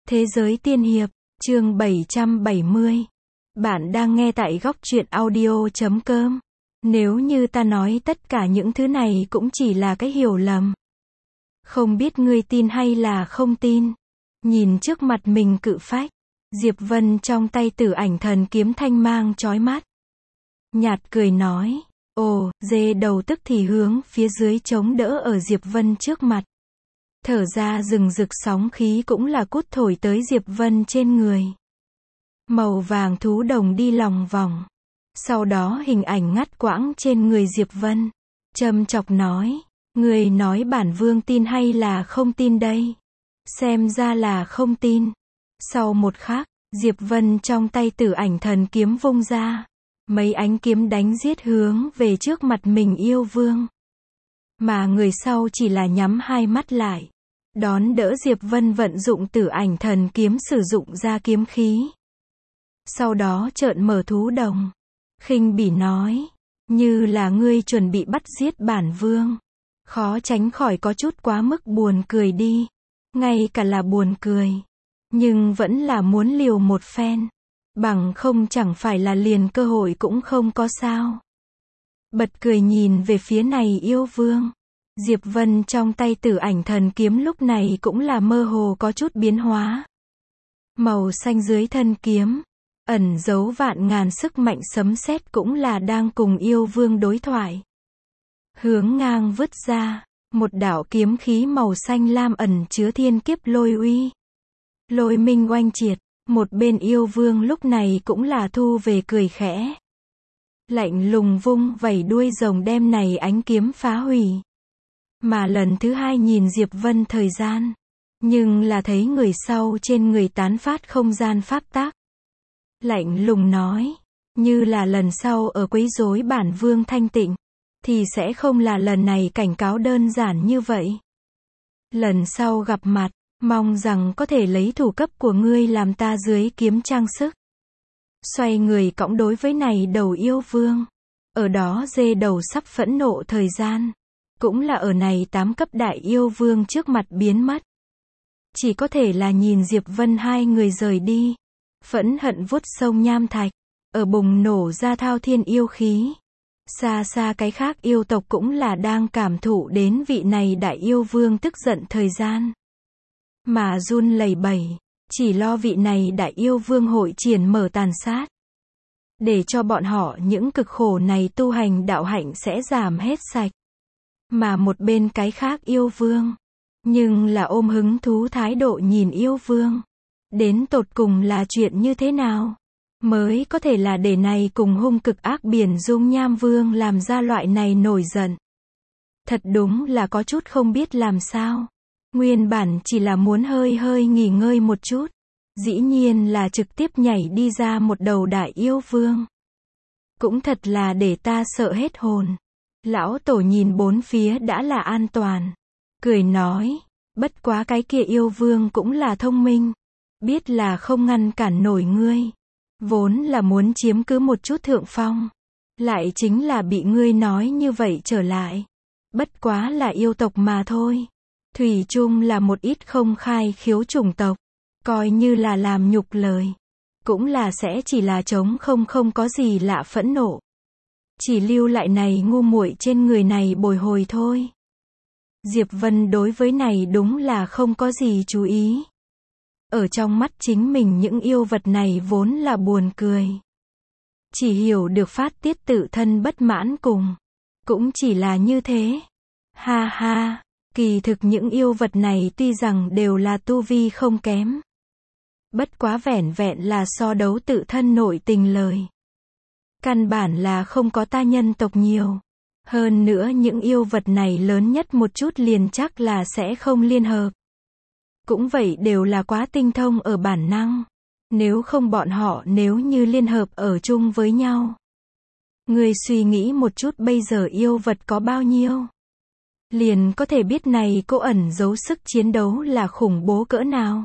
Thế giới tiên hiệp, chương 770. Bạn đang nghe tại góc truyện audio.com. Nếu như ta nói tất cả những thứ này cũng chỉ là cái hiểu lầm. Không biết ngươi tin hay là không tin. Nhìn trước mặt mình cự phách. Diệp Vân trong tay Tử Ảnh Thần Kiếm thanh mang chói mắt. Nhạt cười nói. Ồ, dê đầu tức thì hướng phía dưới chống đỡ ở Diệp Vân trước mặt. Thở ra rừng rực sóng khí cũng là cút thổi tới Diệp Vân trên người. Màu vàng thú đồng đi lòng vòng. Sau đó hình ảnh ngắt quãng trên người Diệp Vân. Châm chọc nói. Người nói bản vương tin hay là không tin đây? Xem ra là không tin. Sau một khắc, Diệp Vân trong tay Tử Ảnh Thần Kiếm vung ra. Mấy ánh kiếm đánh giết hướng về trước mặt mình yêu vương. Mà người sau chỉ là nhắm hai mắt lại. Đón đỡ Diệp Vân vận dụng Tử Ảnh Thần Kiếm sử dụng ra kiếm khí. Sau đó trợn mở thú đồng. Khinh bỉ nói. Như là ngươi chuẩn bị bắt giết bản vương. Khó tránh khỏi có chút quá mức buồn cười đi. Ngay cả là buồn cười. Nhưng vẫn là muốn liều một phen. Bằng không chẳng phải là liền cơ hội cũng không có sao. Bật cười nhìn về phía này yêu vương. Diệp Vân trong tay Tử Ảnh Thần Kiếm lúc này cũng là mơ hồ có chút biến hóa. Màu xanh dưới thân kiếm, ẩn giấu vạn ngàn sức mạnh sấm sét cũng là đang cùng yêu vương đối thoại. Hướng ngang vứt ra, một đạo kiếm khí màu xanh lam ẩn chứa thiên kiếp lôi uy. Lôi minh oanh triệt, một bên yêu vương lúc này cũng là thu về cười khẽ. Lạnh lùng vung vẩy đuôi rồng đem này ánh kiếm phá hủy. Mà lần thứ hai nhìn Diệp Vân thời gian. Nhưng là thấy người sau trên người tán phát không gian pháp tắc. Lạnh lùng nói. Như là lần sau ở quấy rối bản vương thanh tịnh. Thì sẽ không là lần này cảnh cáo đơn giản như vậy. Lần sau gặp mặt. Mong rằng có thể lấy thủ cấp của ngươi làm ta dưới kiếm trang sức. Xoay người cõng đối với này đầu yêu vương. Ở đó dê đầu sắp phẫn nộ thời gian. Cũng là ở này 8 cấp đại yêu vương trước mặt biến mất. Chỉ có thể là nhìn Diệp Vân hai người rời đi. Phẫn hận vuốt sông nham thạch. Ở bùng nổ ra thao thiên yêu khí. Xa xa cái khác yêu tộc cũng là đang cảm thụ đến vị này đại yêu vương tức giận thời gian. Mà run lẩy bẩy. Chỉ lo vị này đại yêu vương hội triển mở tàn sát. Để cho bọn họ những cực khổ này tu hành đạo hạnh sẽ giảm hết sạch. Mà một bên cái khác yêu vương. Nhưng là ôm hứng thú thái độ nhìn yêu vương. Đến tột cùng là chuyện như thế nào? Mới có thể là để này cùng hung cực ác biển dung nham vương làm ra loại này nổi giận. Thật đúng là có chút không biết làm sao. Nguyên bản chỉ là muốn hơi hơi nghỉ ngơi một chút. Dĩ nhiên là trực tiếp nhảy đi ra một đầu đại yêu vương. Cũng thật là để ta sợ hết hồn. Lão tổ nhìn bốn phía đã là an toàn. Cười nói. Bất quá cái kia yêu vương cũng là thông minh. Biết là không ngăn cản nổi ngươi. Vốn là muốn chiếm cứ một chút thượng phong. Lại chính là bị ngươi nói như vậy trở lại. Bất quá là yêu tộc mà thôi. Thủy chung là một ít không khai khiếu chủng tộc. Coi như là làm nhục lời. Cũng là sẽ chỉ là trống không có gì lạ phẫn nộ. Chỉ lưu lại này ngu muội trên người này bồi hồi thôi. Diệp Vân đối với này đúng là không có gì chú ý. Ở trong mắt chính mình những yêu vật này vốn là buồn cười. Chỉ hiểu được phát tiết tự thân bất mãn cùng. Cũng chỉ là như thế. Ha ha, kỳ thực những yêu vật này tuy rằng đều là tu vi không kém. Bất quá vẻn vẹn là so đấu tự thân nội tình lời. Căn bản là không có ta nhân tộc nhiều. Hơn nữa những yêu vật này lớn nhất một chút liền chắc là sẽ không liên hợp. Cũng vậy đều là quá tinh thông ở bản năng. Nếu không bọn họ nếu như liên hợp ở chung với nhau. Ngươi suy nghĩ một chút bây giờ yêu vật có bao nhiêu. Liền có thể biết này cô ẩn giấu sức chiến đấu là khủng bố cỡ nào.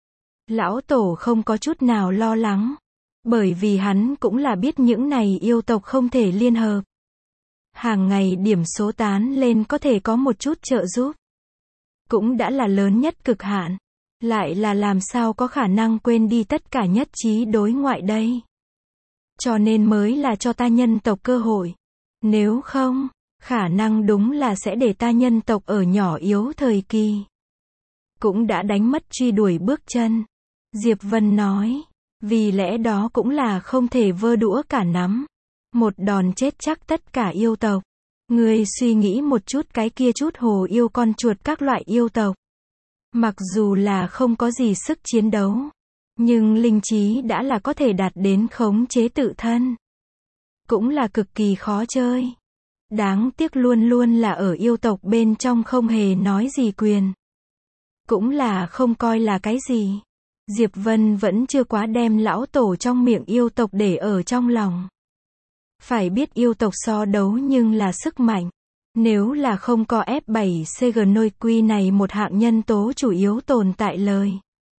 Lão tổ không có chút nào lo lắng. Bởi vì hắn cũng là biết những này yêu tộc không thể liên hợp. Hàng ngày điểm số tán lên có thể có một chút trợ giúp. Cũng đã là lớn nhất cực hạn. lại là làm sao có khả năng quên đi tất cả nhất trí đối ngoại đây. Cho nên mới là cho ta nhân tộc cơ hội. Nếu không, khả năng đúng là sẽ để ta nhân tộc ở nhỏ yếu thời kỳ. Cũng đã đánh mất truy đuổi bước chân. Diệp Vân nói, vì lẽ đó cũng là không thể vơ đũa cả nắm. Một đòn chết chắc tất cả yêu tộc. Ngươi suy nghĩ một chút cái kia chút hồ yêu con chuột các loại yêu tộc. Mặc dù là không có gì sức chiến đấu, nhưng linh trí đã là có thể đạt đến khống chế tự thân. Cũng là cực kỳ khó chơi. Đáng tiếc luôn luôn là ở yêu tộc bên trong không hề nói gì quyền. Cũng là không coi là cái gì. Diệp Vân vẫn chưa quá đem lão tổ trong miệng yêu tộc để ở trong lòng. Phải biết yêu tộc so đấu nhưng là sức mạnh. Nếu là không có F7CG này một hạng nhân tố chủ yếu tồn tại lời,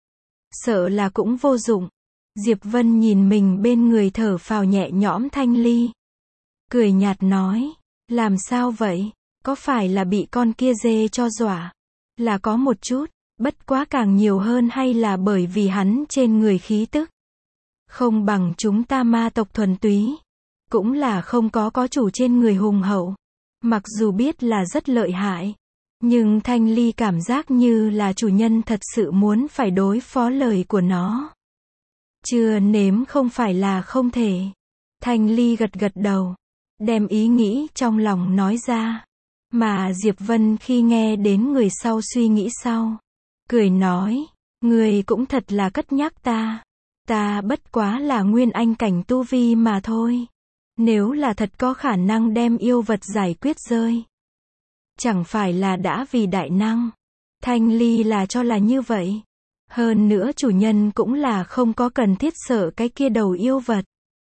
sợ là cũng vô dụng. Diệp Vân nhìn mình bên người thở phào nhẹ nhõm Thanh Ly. Cười nhạt nói, làm sao vậy? Có phải là bị con kia dê cho dọa? Là có một chút, bất quá càng nhiều hơn hay là bởi vì hắn trên người khí tức không bằng chúng ta ma tộc thuần túy. Cũng là không có chủ trên người hùng hậu. Mặc dù biết là rất lợi hại, nhưng Thanh Ly cảm giác như là chủ nhân thật sự muốn phải đối phó lời của nó. Chưa nếm không phải là không thể. Thanh Ly gật gật đầu, đem ý nghĩ trong lòng nói ra. Mà Diệp Vân khi nghe đến người sau suy nghĩ sau, cười nói, người cũng thật là cất nhắc ta. Ta bất quá là nguyên anh cảnh tu vi mà thôi. Nếu là thật có khả năng đem yêu vật giải quyết rơi, chẳng phải là đã vì đại năng. Thanh Ly là cho là như vậy. Hơn nữa chủ nhân cũng là không có cần thiết sợ cái kia đầu yêu vật.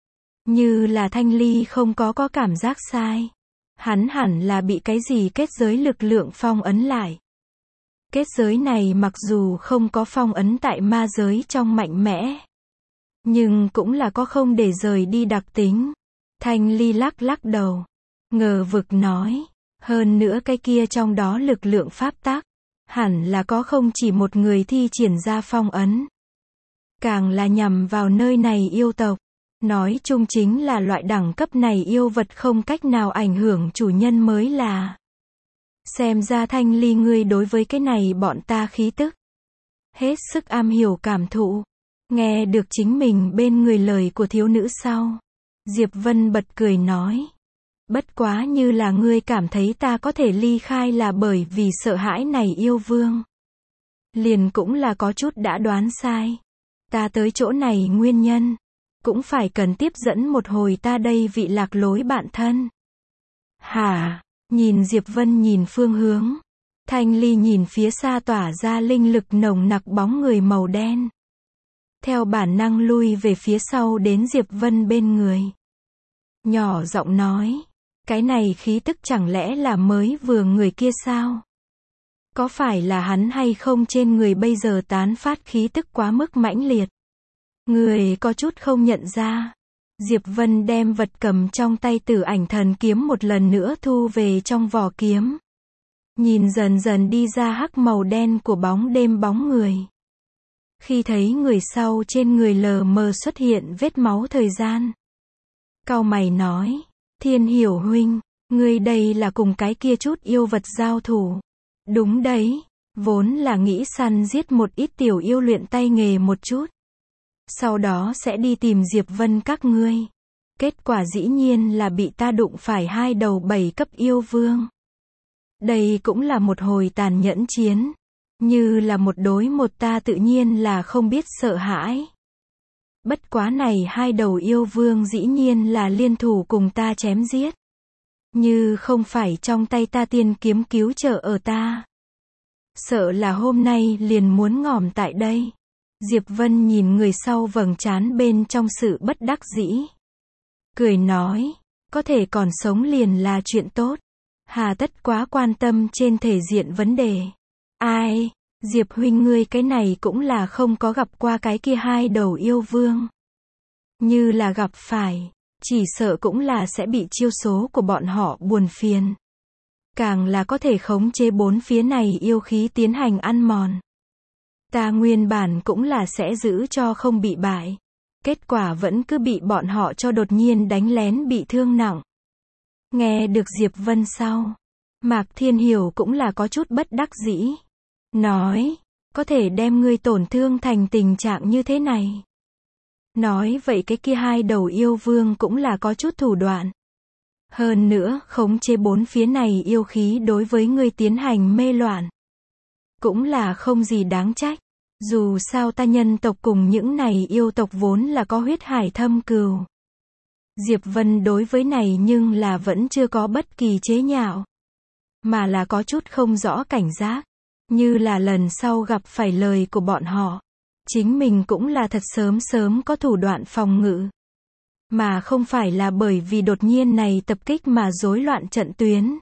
Như là Thanh Ly không có cảm giác sai. Hắn hẳn là bị cái gì kết giới lực lượng phong ấn lại. Kết giới này mặc dù không có phong ấn tại ma giới trong mạnh mẽ, nhưng cũng là có không để rời đi đặc tính. Thanh Ly lắc lắc đầu, ngờ vực nói, hơn nữa cái kia trong đó lực lượng pháp tắc, hẳn là có không chỉ một người thi triển ra phong ấn. Càng là nhằm vào nơi này yêu tộc. Nói chung chính là loại đẳng cấp này yêu vật không cách nào ảnh hưởng chủ nhân mới là. Xem ra Thanh Ly ngươi đối với cái này bọn ta khí tức hết sức am hiểu cảm thụ. Nghe được chính mình bên người lời của thiếu nữ sau, Diệp Vân bật cười nói, bất quá như là ngươi cảm thấy ta có thể ly khai là bởi vì sợ hãi này yêu vương. Liền cũng là có chút đã đoán sai. Ta tới chỗ này nguyên nhân, cũng phải cần tiếp dẫn một hồi ta đây vị lạc lối bạn thân. Hả? Nhìn Diệp Vân nhìn phương hướng. Thanh Ly nhìn phía xa tỏa ra linh lực nồng nặc bóng người màu đen. Theo bản năng lui về phía sau đến Diệp Vân bên người. Nhỏ giọng nói, cái này khí tức chẳng lẽ là mới vừa người kia sao? Có phải là hắn hay không trên người bây giờ tán phát khí tức quá mức mãnh liệt? Người có chút không nhận ra. Diệp Vân đem vật cầm trong tay Tử Ảnh Thần kiếm một lần nữa thu về trong vỏ kiếm. Nhìn dần dần đi ra hắc màu đen của bóng đêm bóng người. Khi thấy người sau trên người lờ mờ xuất hiện vết máu thời gian, cau mày nói, Thiên Hiểu huynh, ngươi đây là cùng cái kia chút yêu vật giao thủ. Đúng đấy, vốn là nghĩ săn giết một ít tiểu yêu luyện tay nghề một chút. Sau đó sẽ đi tìm Diệp Vân các ngươi. Kết quả dĩ nhiên là bị ta đụng phải 2 đầu 7 cấp yêu vương. Đây cũng là một hồi tàn nhẫn chiến. Như là một đối một ta tự nhiên là không biết sợ hãi. Bất quá này 2 đầu yêu vương dĩ nhiên là liên thủ cùng ta chém giết. Như không phải trong tay ta tiên kiếm cứu trợ ở ta. Sợ là hôm nay liền muốn ngỏm tại đây. Diệp Vân nhìn người sau vầng trán bên trong sự bất đắc dĩ. Cười nói, có thể còn sống liền là chuyện tốt. Hà tất quá quan tâm trên thể diện vấn đề. Ai, Diệp huynh ngươi cái này cũng là không có gặp qua cái kia 2 đầu yêu vương. Như là gặp phải, chỉ sợ cũng là sẽ bị chiêu số của bọn họ buồn phiền. Càng là có thể khống chế bốn phía này yêu khí tiến hành ăn mòn. Ta nguyên bản cũng là sẽ giữ cho không bị bại. Kết quả vẫn cứ bị bọn họ cho đột nhiên đánh lén bị thương nặng. Nghe được Diệp Vân sau, Mạc Thiên Hiểu cũng là có chút bất đắc dĩ. Nói, có thể đem ngươi tổn thương thành tình trạng như thế này. Nói vậy cái kia hai đầu yêu vương cũng là có chút thủ đoạn. Hơn nữa, khống chế bốn phía này yêu khí đối với ngươi tiến hành mê loạn. Cũng là không gì đáng trách. Dù sao ta nhân tộc cùng những này yêu tộc vốn là có huyết hải thâm cừu. Diệp Vân đối với này nhưng là vẫn chưa có bất kỳ chế nhạo. Mà là có chút không rõ cảnh giác. Như là lần sau gặp phải lời của bọn họ. Chính mình cũng là thật sớm có thủ đoạn phòng ngự. Mà không phải là bởi vì đột nhiên này tập kích mà rối loạn trận tuyến.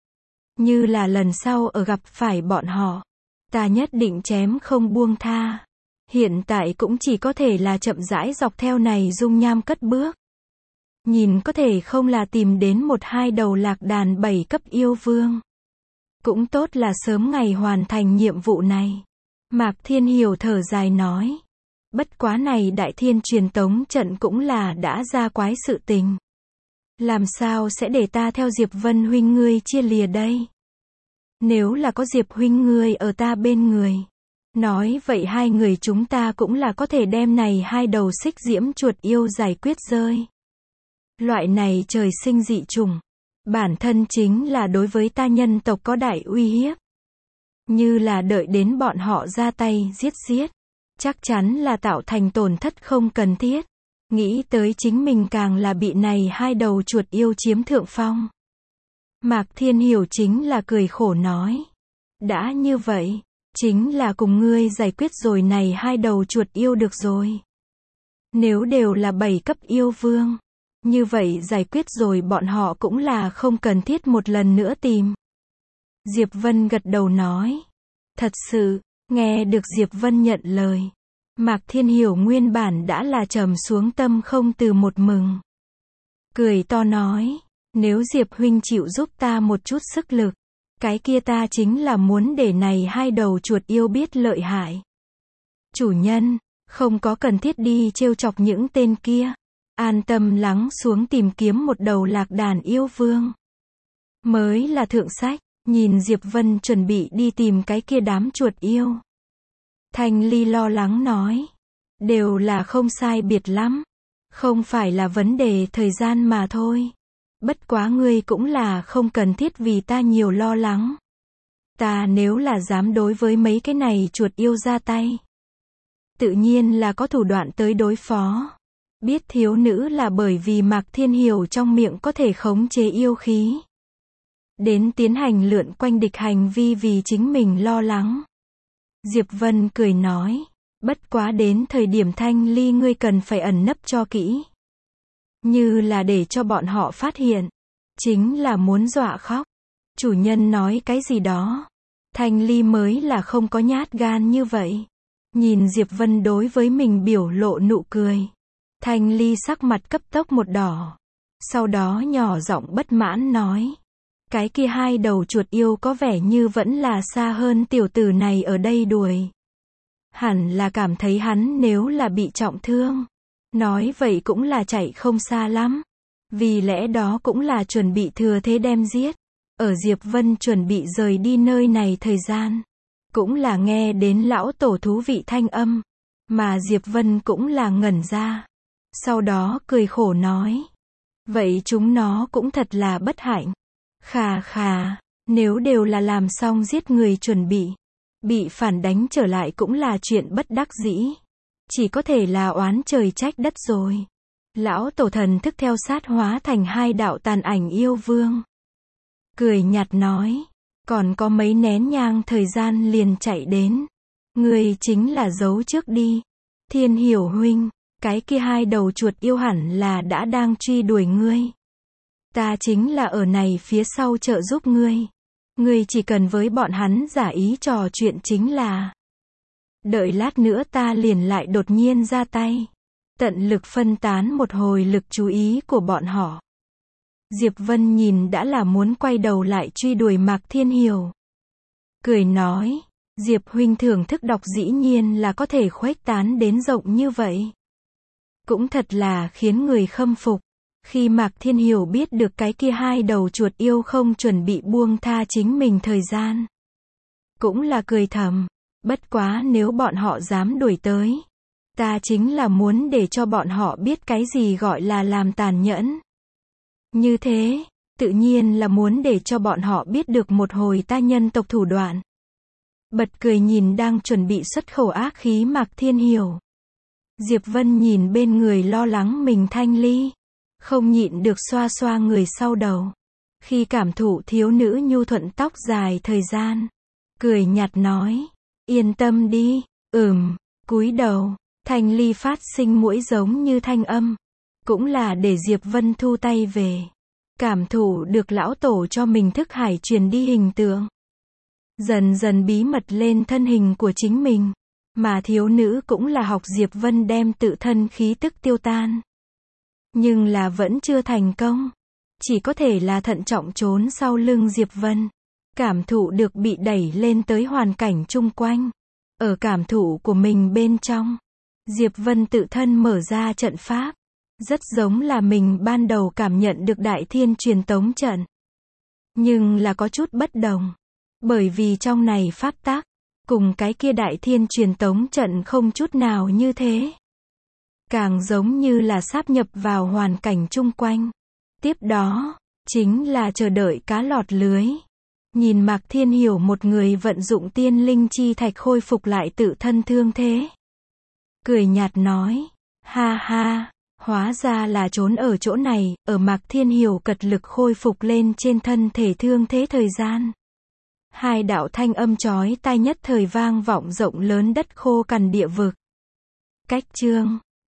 Như là lần sau ở gặp phải bọn họ. Ta nhất định chém không buông tha. Hiện tại cũng chỉ có thể là chậm rãi dọc theo này dung nham cất bước. Nhìn có thể không là tìm đến một hai đầu lạc đàn 7 cấp yêu vương. Cũng tốt là sớm ngày hoàn thành nhiệm vụ này. Mạc Thiên Hiểu thở dài nói. Bất quá này đại thiên truyền tống trận cũng là đã ra quái sự tình. Làm sao sẽ để ta theo Diệp Vân huynh ngươi chia lìa đây? Nếu là có Diệp huynh ngươi ở ta bên người. Nói vậy hai người chúng ta cũng là có thể đem này hai đầu xích diễm chuột yêu giải quyết rơi. Loại này trời sinh dị chủng. Bản thân chính là đối với ta nhân tộc có đại uy hiếp. Như là đợi đến bọn họ ra tay giết. Chắc chắn là tạo thành tổn thất không cần thiết. Nghĩ tới chính mình càng là bị này hai đầu chuột yêu chiếm thượng phong. Mạc Thiên Hiểu chính là cười khổ nói. Đã như vậy, chính là cùng ngươi giải quyết rồi này hai đầu chuột yêu được rồi. Nếu đều là 7 cấp yêu vương, như vậy giải quyết rồi bọn họ cũng là không cần thiết một lần nữa tìm. Diệp Vân gật đầu nói. Thật sự, nghe được Diệp Vân nhận lời. Mạc Thiên Hiểu nguyên bản đã là trầm xuống tâm không từ một mừng. Cười to nói. Nếu Diệp huynh chịu giúp ta một chút sức lực. Cái kia ta chính là muốn để này hai đầu chuột yêu biết lợi hại. Chủ nhân, không có cần thiết đi trêu chọc những tên kia. An tâm lắng xuống tìm kiếm một đầu lạc đàn yêu vương. Mới là thượng sách, nhìn Diệp Vân chuẩn bị đi tìm cái kia đám chuột yêu. Thanh Ly lo lắng nói. Đều là không sai biệt lắm. Không phải là vấn đề thời gian mà thôi. Bất quá ngươi cũng là không cần thiết vì ta nhiều lo lắng. Ta nếu là dám đối với mấy cái này chuột yêu ra tay. Tự nhiên là có thủ đoạn tới đối phó. Biết thiếu nữ là bởi vì Mạc Thiên Hiểu trong miệng có thể khống chế yêu khí. Đến tiến hành lượn quanh địch hành vi vì chính mình lo lắng. Diệp Vân cười nói. Bất quá đến thời điểm Thanh Ly ngươi cần phải ẩn nấp cho kỹ. Như là để cho bọn họ phát hiện. Chính là muốn dọa khóc. Chủ nhân nói cái gì đó. Thanh Ly mới là không có nhát gan như vậy. Nhìn Diệp Vân đối với mình biểu lộ nụ cười. Thanh Ly sắc mặt cấp tốc một đỏ. Sau đó nhỏ giọng bất mãn nói. Cái kia hai đầu chuột yêu có vẻ như vẫn là xa hơn tiểu tử này ở đây đuổi. Hẳn là cảm thấy hắn nếu là bị trọng thương. Nói vậy cũng là chạy không xa lắm. Vì lẽ đó cũng là chuẩn bị thừa thế đem giết. Ở Diệp Vân chuẩn bị rời đi nơi này thời gian. Cũng là nghe đến lão tổ thú vị thanh âm. Mà Diệp Vân cũng là ngẩn ra. Sau đó cười khổ nói. Vậy chúng nó cũng thật là bất hạnh. Khà, nếu đều là làm xong giết người chuẩn bị phản đánh trở lại cũng là chuyện bất đắc dĩ. Chỉ có thể là oán trời trách đất rồi. Lão tổ thần thức theo sát hóa thành hai đạo tàn ảnh yêu vương. Cười nhạt nói. Còn có mấy nén nhang thời gian liền chạy đến. Người chính là giấu trước đi. Thiên Hiểu huynh. Cái kia hai đầu chuột yêu hẳn là đã đang truy đuổi ngươi. Ta chính là ở này phía sau trợ giúp ngươi. Ngươi chỉ cần với bọn hắn giả ý trò chuyện chính là. Đợi lát nữa ta liền lại đột nhiên ra tay. Tận lực phân tán một hồi lực chú ý của bọn họ. Diệp Vân nhìn đã là muốn quay đầu lại truy đuổi Mạc Thiên Hiểu. Cười nói. Diệp huynh thưởng thức đọc dĩ nhiên là có thể khuếch tán đến rộng như vậy. Cũng thật là khiến người khâm phục. Khi Mạc Thiên Hiểu biết được cái kia hai đầu chuột yêu không chuẩn bị buông tha chính mình thời gian. Cũng là cười thầm. Bất quá nếu bọn họ dám đuổi tới. Ta chính là muốn để cho bọn họ biết cái gì gọi là làm tàn nhẫn. Như thế, tự nhiên là muốn để cho bọn họ biết được một hồi ta nhân tộc thủ đoạn. Bật cười nhìn đang chuẩn bị xuất khẩu ác khí Mạc Thiên Hiểu. Diệp Vân nhìn bên người lo lắng mình Thanh Ly. Không nhịn được xoa xoa người sau đầu. Khi cảm thụ thiếu nữ nhu thuận tóc dài thời gian. Cười nhạt nói. Yên tâm đi. Cúi đầu. Thanh Ly phát sinh mũi giống như thanh âm. Cũng là để Diệp Vân thu tay về. Cảm thụ được lão tổ cho mình thức hải truyền đi hình tượng. Dần dần bí mật lên thân hình của chính mình. Mà thiếu nữ cũng là học Diệp Vân đem tự thân khí tức tiêu tan. Nhưng là vẫn chưa thành công. Chỉ có thể là thận trọng trốn sau lưng Diệp Vân. Cảm thụ được bị đẩy lên tới hoàn cảnh chung quanh. Ở cảm thụ của mình bên trong. Diệp Vân tự thân mở ra trận pháp. Rất giống là mình ban đầu cảm nhận được Đại Thiên truyền tống trận. Nhưng là có chút bất đồng. Bởi vì trong này pháp tắc, cùng cái kia Đại Thiên truyền tống trận không chút nào như thế. Càng giống như là sáp nhập vào hoàn cảnh chung quanh. Tiếp đó, chính là chờ đợi cá lọt lưới. Nhìn Mạc Thiên Hiểu một người vận dụng tiên linh chi thạch khôi phục lại tự thân thương thế. Cười nhạt nói, ha ha, hóa ra là trốn ở chỗ này, ở Mạc Thiên Hiểu cật lực khôi phục lên trên thân thể thương thế thời gian. Hai đạo thanh âm chói tai nhất thời vang vọng rộng lớn đất khô cằn địa vực. Cách chương